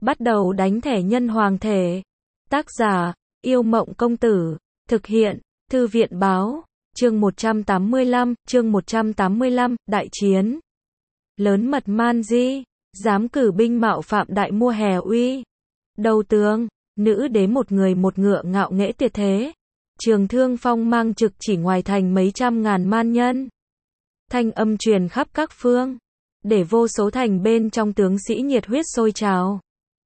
bắt đầu đánh thẻ nhân hoàng thể. Tác giả, Yêu Mộng Công Tử. Thực hiện, Thư viện Báo. Chương 185, Đại Chiến. Lớn mật man di, dám cử binh mạo phạm đại mua hè uy. Đầu tướng, nữ đế một người một ngựa ngạo nghễ tuyệt thế. Trường thương phong mang trực chỉ ngoài thành mấy trăm ngàn man nhân. Thanh âm truyền khắp các phương, để vô số thành bên trong tướng sĩ nhiệt huyết sôi trào.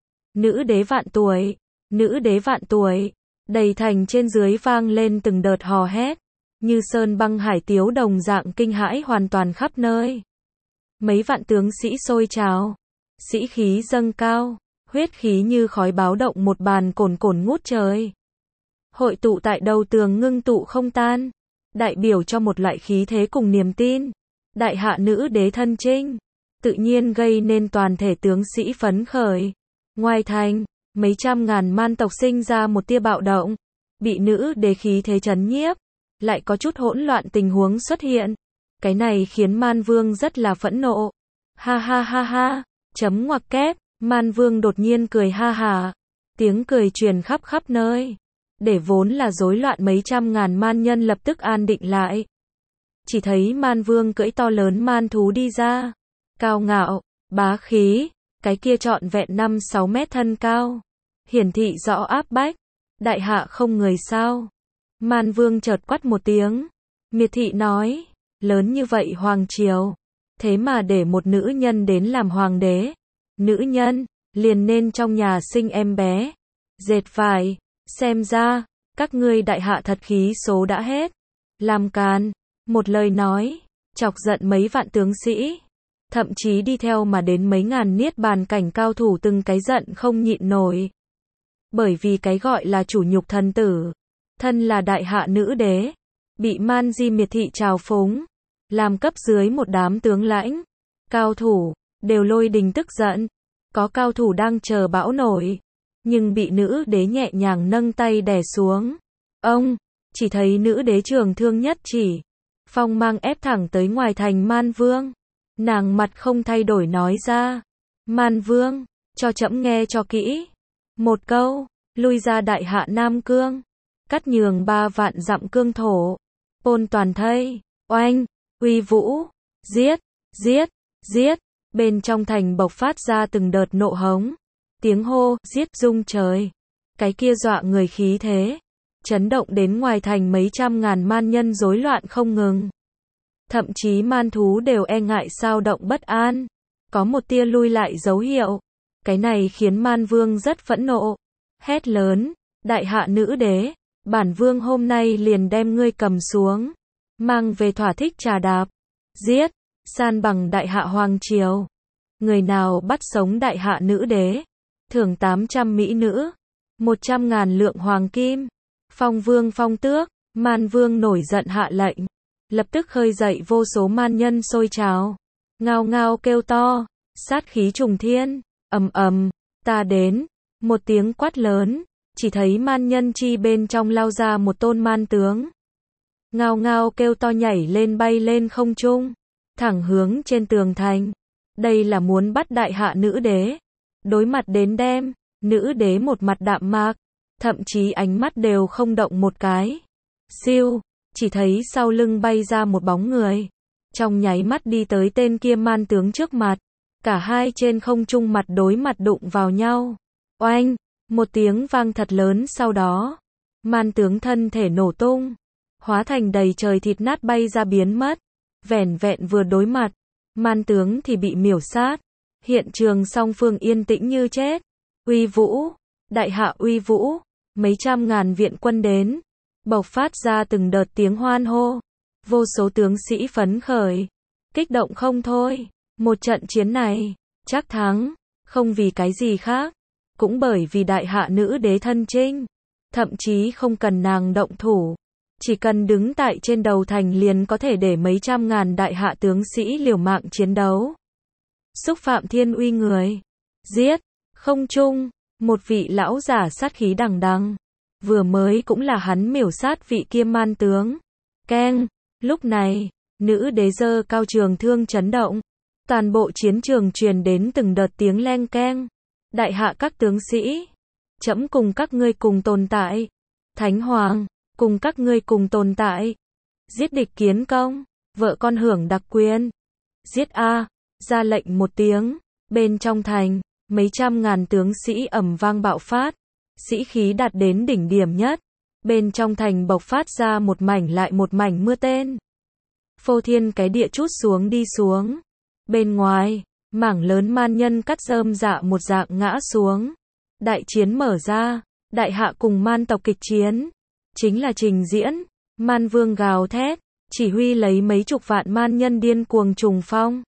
Nữ đế vạn tuổi, nữ đế vạn tuổi, đầy thành trên dưới vang lên từng đợt hò hét, như sơn băng hải tiếu đồng dạng kinh hãi hoàn toàn khắp nơi. Mấy vạn tướng sĩ sôi trào, sĩ khí dâng cao, huyết khí như khói báo động một bàn cồn cồn ngút trời. Hội tụ tại đầu tường ngưng tụ không tan, đại biểu cho một loại khí thế cùng niềm tin. Đại hạ nữ đế thân chinh, tự nhiên gây nên toàn thể tướng sĩ phấn khởi. Ngoài thành, mấy trăm ngàn man tộc sinh ra một tia bạo động, bị nữ đế khí thế chấn nhiếp, lại có chút hỗn loạn tình huống xuất hiện. Cái này khiến Man Vương rất là phẫn nộ. Ha ha ha ha, chấm ngoặc kép, Man Vương đột nhiên cười ha hả. Tiếng cười truyền khắp khắp nơi, để vốn là rối loạn mấy trăm ngàn man nhân lập tức an định lại. Chỉ thấy Man Vương cưỡi to lớn man thú đi ra, cao ngạo, bá khí, cái kia trọn vẹn 5-6 mét thân cao, hiển thị rõ áp bách. Đại hạ không người sao? Man Vương chợt quát một tiếng, miệt thị nói, lớn như vậy hoàng triều, thế mà để một nữ nhân đến làm hoàng đế. Nữ nhân, liền nên trong nhà sinh em bé, dệt vải, xem ra, các ngươi đại hạ thật khí số đã hết. Làm càn, một lời nói, chọc giận mấy vạn tướng sĩ, thậm chí đi theo mà đến mấy ngàn niết bàn cảnh cao thủ từng cái giận không nhịn nổi. Bởi vì cái gọi là chủ nhục thần tử, thân là đại hạ nữ đế, bị man di miệt thị trào phúng, làm cấp dưới một đám tướng lãnh, cao thủ, đều lôi đình tức giận. Có cao thủ đang chờ bão nổi, nhưng bị nữ đế nhẹ nhàng nâng tay đè xuống. Ông, chỉ thấy nữ đế trường thương nhất chỉ, phong mang ép thẳng tới ngoài thành Man Vương. Nàng mặt không thay đổi nói ra, Man Vương, cho trẫm nghe cho kỹ. Một câu, lui ra đại hạ Nam Cương, cắt nhường 3 vạn dặm cương thổ. Pôn toàn thây, oanh, uy vũ, giết, giết, giết. Bên trong thành bộc phát ra từng đợt nộ hống, tiếng hô, giết rung trời. Cái kia dọa người khí thế, chấn động đến ngoài thành mấy trăm ngàn man nhân rối loạn không ngừng. Thậm chí man thú đều e ngại sao động bất an, có một tia lui lại dấu hiệu. Cái này khiến Man Vương rất phẫn nộ, hét lớn, đại hạ nữ đế, bản vương hôm nay liền đem ngươi cầm xuống, mang về thỏa thích trà đạp, giết, san bằng đại hạ hoàng triều. Người nào bắt sống đại hạ nữ đế, thưởng 800 mỹ nữ, 100.000 lượng hoàng kim, phong vương phong tước. Man Vương nổi giận hạ lệnh, lập tức khơi dậy vô số man nhân sôi trào, ngao ngao kêu to, sát khí trùng thiên, ầm ầm, ta đến. Một tiếng quát lớn, chỉ thấy man nhân chi bên trong lao ra một tôn man tướng, ngao ngao kêu to nhảy lên bay lên không trung, thẳng hướng trên tường thành. Đây là muốn bắt đại hạ nữ đế. Đối mặt đến đem, nữ đế một mặt đạm mạc, thậm chí ánh mắt đều không động một cái. Siêu, chỉ thấy sau lưng bay ra một bóng người, trong nháy mắt đi tới tên kia man tướng trước mặt. Cả hai trên không trung mặt đối mặt đụng vào nhau. Oanh, một tiếng vang thật lớn, sau đó, man tướng thân thể nổ tung, hóa thành đầy trời thịt nát bay ra biến mất. Vẻn vẹn vừa đối mặt, man tướng thì bị miểu sát. Hiện trường song phương yên tĩnh như chết. Uy vũ, đại hạ uy vũ, mấy trăm ngàn viện quân đến, bộc phát ra từng đợt tiếng hoan hô. Vô số tướng sĩ phấn khởi, kích động không thôi. Một trận chiến này, chắc thắng, không vì cái gì khác, cũng bởi vì đại hạ nữ đế thân chinh. Thậm chí không cần nàng động thủ, chỉ cần đứng tại trên đầu thành liền có thể để mấy trăm ngàn đại hạ tướng sĩ liều mạng chiến đấu. Xúc phạm thiên uy người, giết. Không trung, một vị lão giả sát khí đằng đằng, vừa mới cũng là hắn miểu sát vị kia man tướng. Keng, lúc này, nữ đế giơ cao trường thương chấn động, toàn bộ chiến trường truyền đến từng đợt tiếng leng keng. Đại hạ các tướng sĩ, trẫm cùng các ngươi cùng tồn tại. Thánh Hoàng, cùng các ngươi cùng tồn tại. Giết địch kiến công, vợ con hưởng đặc quyền. Giết a, ra lệnh một tiếng, bên trong thành, mấy trăm ngàn tướng sĩ ầm vang bạo phát, sĩ khí đạt đến đỉnh điểm nhất. Bên trong thành bộc phát ra một mảnh lại một mảnh mưa tên. Phô thiên cái địa trút xuống đi xuống. Bên ngoài, mảng lớn man nhân cắt rơm dạ một dạng ngã xuống. Đại chiến mở ra, đại hạ cùng man tộc kịch chiến. Chính là trình diễn, man vương gào thét, chỉ huy lấy mấy chục vạn man nhân điên cuồng trùng phong.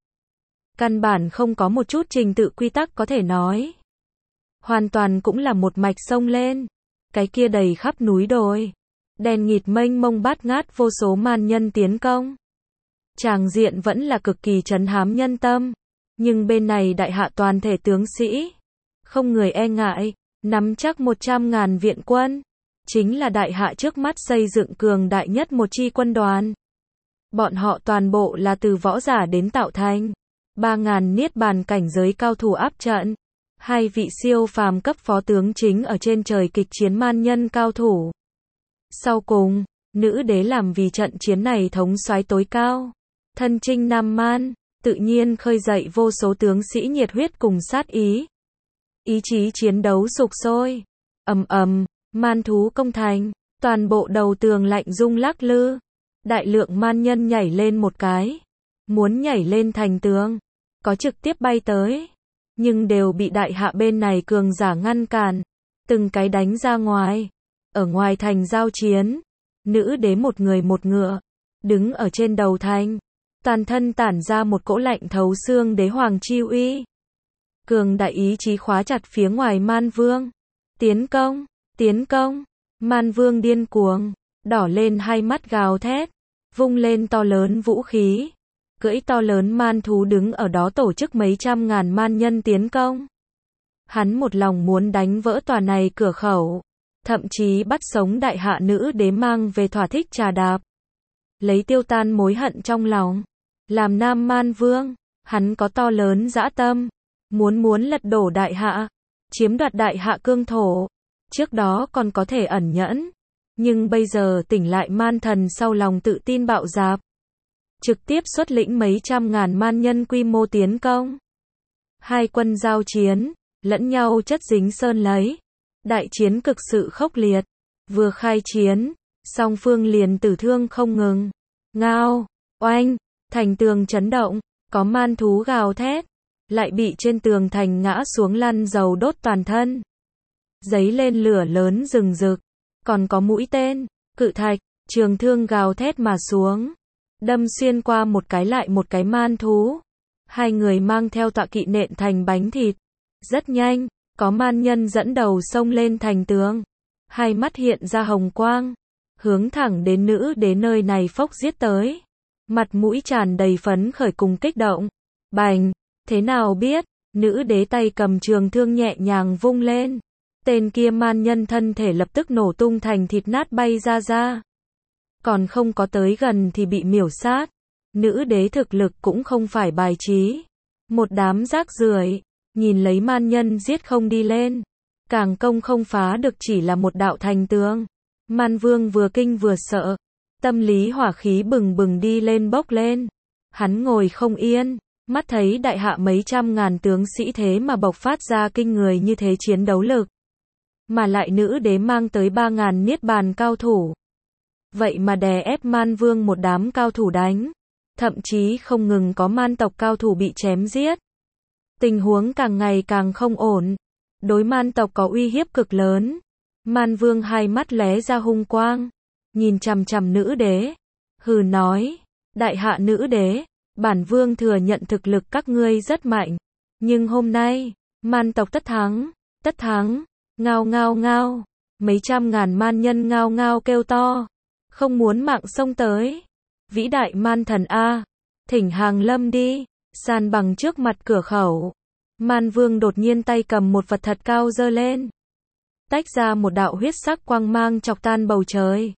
Căn bản không có một chút trình tự quy tắc có thể nói. Hoàn toàn cũng là một mạch sông lên. Cái kia đầy khắp núi đồi. Đèn nghịt mênh mông bát ngát vô số man nhân tiến công. Tràng diện vẫn là cực kỳ trấn hám nhân tâm. Nhưng bên này đại hạ toàn thể tướng sĩ. Không người e ngại, nắm chắc 100.000 viện quân. Chính là đại hạ trước mắt xây dựng cường đại nhất một chi quân đoàn. Bọn họ toàn bộ là từ võ giả đến tạo thành. 3.000 niết bàn cảnh giới cao thủ áp trận. 2 vị siêu phàm cấp phó tướng chính ở trên trời kịch chiến man nhân cao thủ. Sau cùng, nữ đế làm vì trận chiến này thống soái tối cao. Thân chinh Nam Man, tự nhiên khơi dậy vô số tướng sĩ nhiệt huyết cùng sát ý. Ý chí chiến đấu sục sôi. Ầm ầm, man thú công thành, toàn bộ đầu tường lạnh rung lắc lư. Đại lượng man nhân nhảy lên một cái, muốn nhảy lên thành tường, có trực tiếp bay tới, nhưng đều bị đại hạ bên này cường giả ngăn cản, từng cái đánh ra ngoài. Ở ngoài thành giao chiến, nữ đế một người một ngựa, đứng ở trên đầu thành, toàn thân tản ra một cỗ lạnh thấu xương đế hoàng chi uy. Cường đại ý chí khóa chặt phía ngoài man vương. Tiến công, tiến công, man vương điên cuồng, đỏ lên hai mắt gào thét, vung lên to lớn vũ khí. Cưỡi to lớn man thú đứng ở đó tổ chức mấy trăm ngàn man nhân tiến công. Hắn một lòng muốn đánh vỡ tòa này cửa khẩu, thậm chí bắt sống đại hạ nữ đế mang về thỏa thích trà đạp. Lấy tiêu tan mối hận trong lòng. Làm nam man vương, hắn có to lớn dã tâm, muốn lật đổ đại hạ, chiếm đoạt đại hạ cương thổ. Trước đó còn có thể ẩn nhẫn, nhưng bây giờ tỉnh lại man thần sau lòng tự tin bạo dạp. Trực tiếp xuất lĩnh mấy trăm ngàn man nhân quy mô tiến công. Hai quân giao chiến, lẫn nhau chất dính sơn lấy. Đại chiến cực sự khốc liệt. Vừa khai chiến, song phương liền tử thương không ngừng. Ngao, oanh, thành tường chấn động, có man thú gào thét, lại bị trên tường thành ngã xuống lăn dầu đốt toàn thân. Giấy lên lửa lớn rừng rực, còn có mũi tên, cự thạch, trường thương gào thét mà xuống. Đâm xuyên qua một cái lại một cái man thú. Hai người mang theo tọa kỵ nện thành bánh thịt. Rất nhanh, có man nhân dẫn đầu xông lên thành tường. Hai mắt hiện ra hồng quang, hướng thẳng đến nữ đế nơi này phốc giết tới. Mặt mũi tràn đầy phấn khởi cùng kích động. Bành, thế nào biết, nữ đế tay cầm trường thương nhẹ nhàng vung lên. Tên kia man nhân thân thể lập tức nổ tung thành thịt nát bay ra. Còn không có tới gần thì bị miểu sát. Nữ đế thực lực cũng không phải bài trí. Một đám rác rưởi, nhìn lấy man nhân giết không đi lên. Càng công không phá được chỉ là một đạo thành tường. Man vương vừa kinh vừa sợ. Tâm lý hỏa khí bừng bừng đi lên bốc lên. Hắn ngồi không yên, mắt thấy đại hạ mấy trăm ngàn tướng sĩ thế mà bộc phát ra kinh người như thế chiến đấu lực. Mà lại nữ đế mang tới 3.000 niết bàn cao thủ. Vậy mà đè ép man vương một đám cao thủ đánh. Thậm chí không ngừng có man tộc cao thủ bị chém giết. Tình huống càng ngày càng không ổn. Đối man tộc có uy hiếp cực lớn. Man vương hai mắt lóe ra hung quang. Nhìn chằm chằm nữ đế. Hừ nói. Đại hạ nữ đế. Bản vương thừa nhận thực lực các ngươi rất mạnh. Nhưng hôm nay, man tộc tất thắng. Tất thắng. Ngao ngao ngao. Mấy trăm ngàn man nhân ngao ngao kêu to. Không muốn mạng xông tới. Vĩ đại man thần A. Thỉnh hàng lâm đi. San bằng trước mặt cửa khẩu. Man vương đột nhiên tay cầm một vật thật cao giơ lên. Tách ra một đạo huyết sắc quang mang chọc tan bầu trời.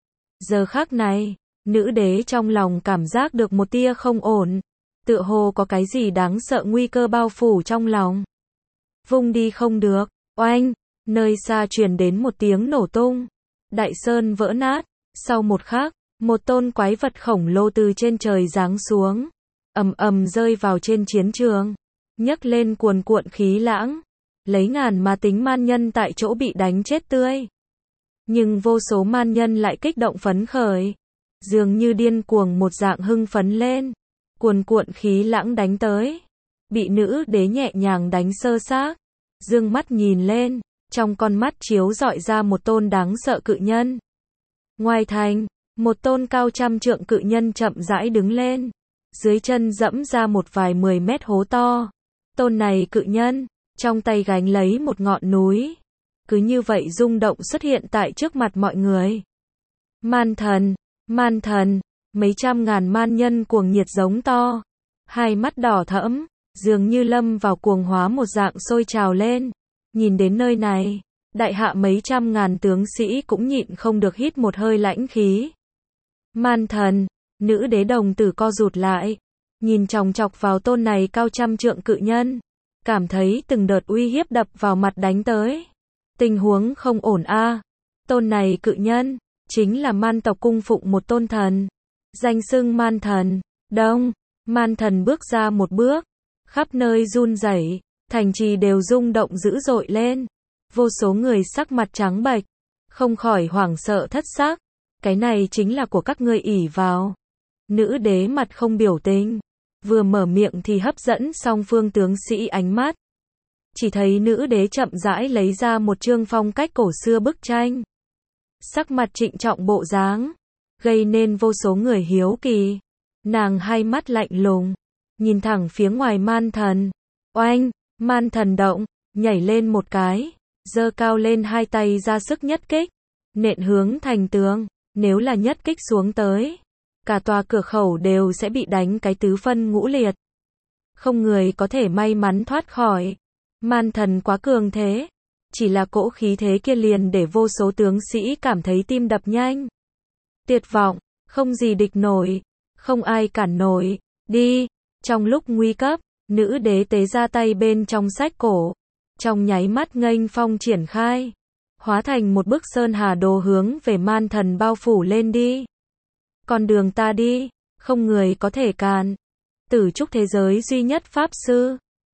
Giờ khắc này, nữ đế trong lòng cảm giác được một tia không ổn. Tựa hồ có cái gì đáng sợ nguy cơ bao phủ trong lòng. vung đi không được. Oanh, nơi xa truyền đến một tiếng nổ tung. Đại sơn vỡ nát. Sau một khắc, một tôn quái vật khổng lồ từ trên trời giáng xuống, ầm ầm rơi vào trên chiến trường, nhấc lên cuồn cuộn khí lãng, lấy ngàn mà tính man nhân tại chỗ bị đánh chết tươi. Nhưng vô số man nhân lại kích động phấn khởi, dường như điên cuồng một dạng hưng phấn lên. Cuồn cuộn khí lãng đánh tới, bị nữ đế nhẹ nhàng đánh sơ xác, dương mắt nhìn lên, trong con mắt chiếu rọi ra một tôn đáng sợ cự nhân. Ngoài thành, một tôn cao trăm trượng cự nhân chậm rãi đứng lên, dưới chân dẫm ra một vài 10 mét hố to. Tôn này cự nhân, trong tay gánh lấy một ngọn núi, cứ như vậy rung động xuất hiện tại trước mặt mọi người. Man thần, mấy trăm ngàn man nhân cuồng nhiệt giống to, hai mắt đỏ thẫm, dường như lâm vào cuồng hóa một dạng sôi trào lên. Nhìn đến nơi này, đại hạ mấy trăm ngàn tướng sĩ cũng nhịn không được hít một hơi lãnh khí. Man thần, nữ đế đồng tử co rụt lại, nhìn chòng chọc vào tôn này cao trăm trượng cự nhân, cảm thấy từng đợt uy hiếp đập vào mặt đánh tới. Tình huống không ổn a. Tôn này cự nhân, chính là man tộc cung phụng một tôn thần, danh xưng man thần. Đông, man thần bước ra một bước, khắp nơi run rẩy, thành trì đều rung động dữ dội lên. Vô số người sắc mặt trắng bệch, không khỏi hoảng sợ thất xác. Cái này chính là của các ngươi ỷ vào. Nữ đế mặt không biểu tình, vừa mở miệng thì hấp dẫn song phương tướng sĩ ánh mắt. Chỉ thấy nữ đế chậm rãi lấy ra một chương phong cách cổ xưa bức tranh. Sắc mặt trịnh trọng bộ dáng, gây nên vô số người hiếu kỳ. Nàng hai mắt lạnh lùng, nhìn thẳng phía ngoài man thần. Oanh, man thần động, nhảy lên một cái, giơ cao lên hai tay ra sức nhất kích, nện hướng thành tường. Nếu là nhất kích xuống tới, cả tòa cửa khẩu đều sẽ bị đánh cái tứ phân ngũ liệt. Không người có thể may mắn thoát khỏi. Man thần quá cường thế, chỉ là cỗ khí thế kia liền để vô số tướng sĩ cảm thấy tim đập nhanh. Tuyệt vọng, không gì địch nổi, không ai cản nổi. Đi. Trong lúc nguy cấp, nữ đế tế ra tay bên trong sách cổ, trong nháy mắt nghênh phong triển khai, hóa thành một bức sơn hà đồ hướng về man thần bao phủ lên đi. Con đường ta đi, không người có thể cản. Tử trúc thế giới duy nhất pháp sư,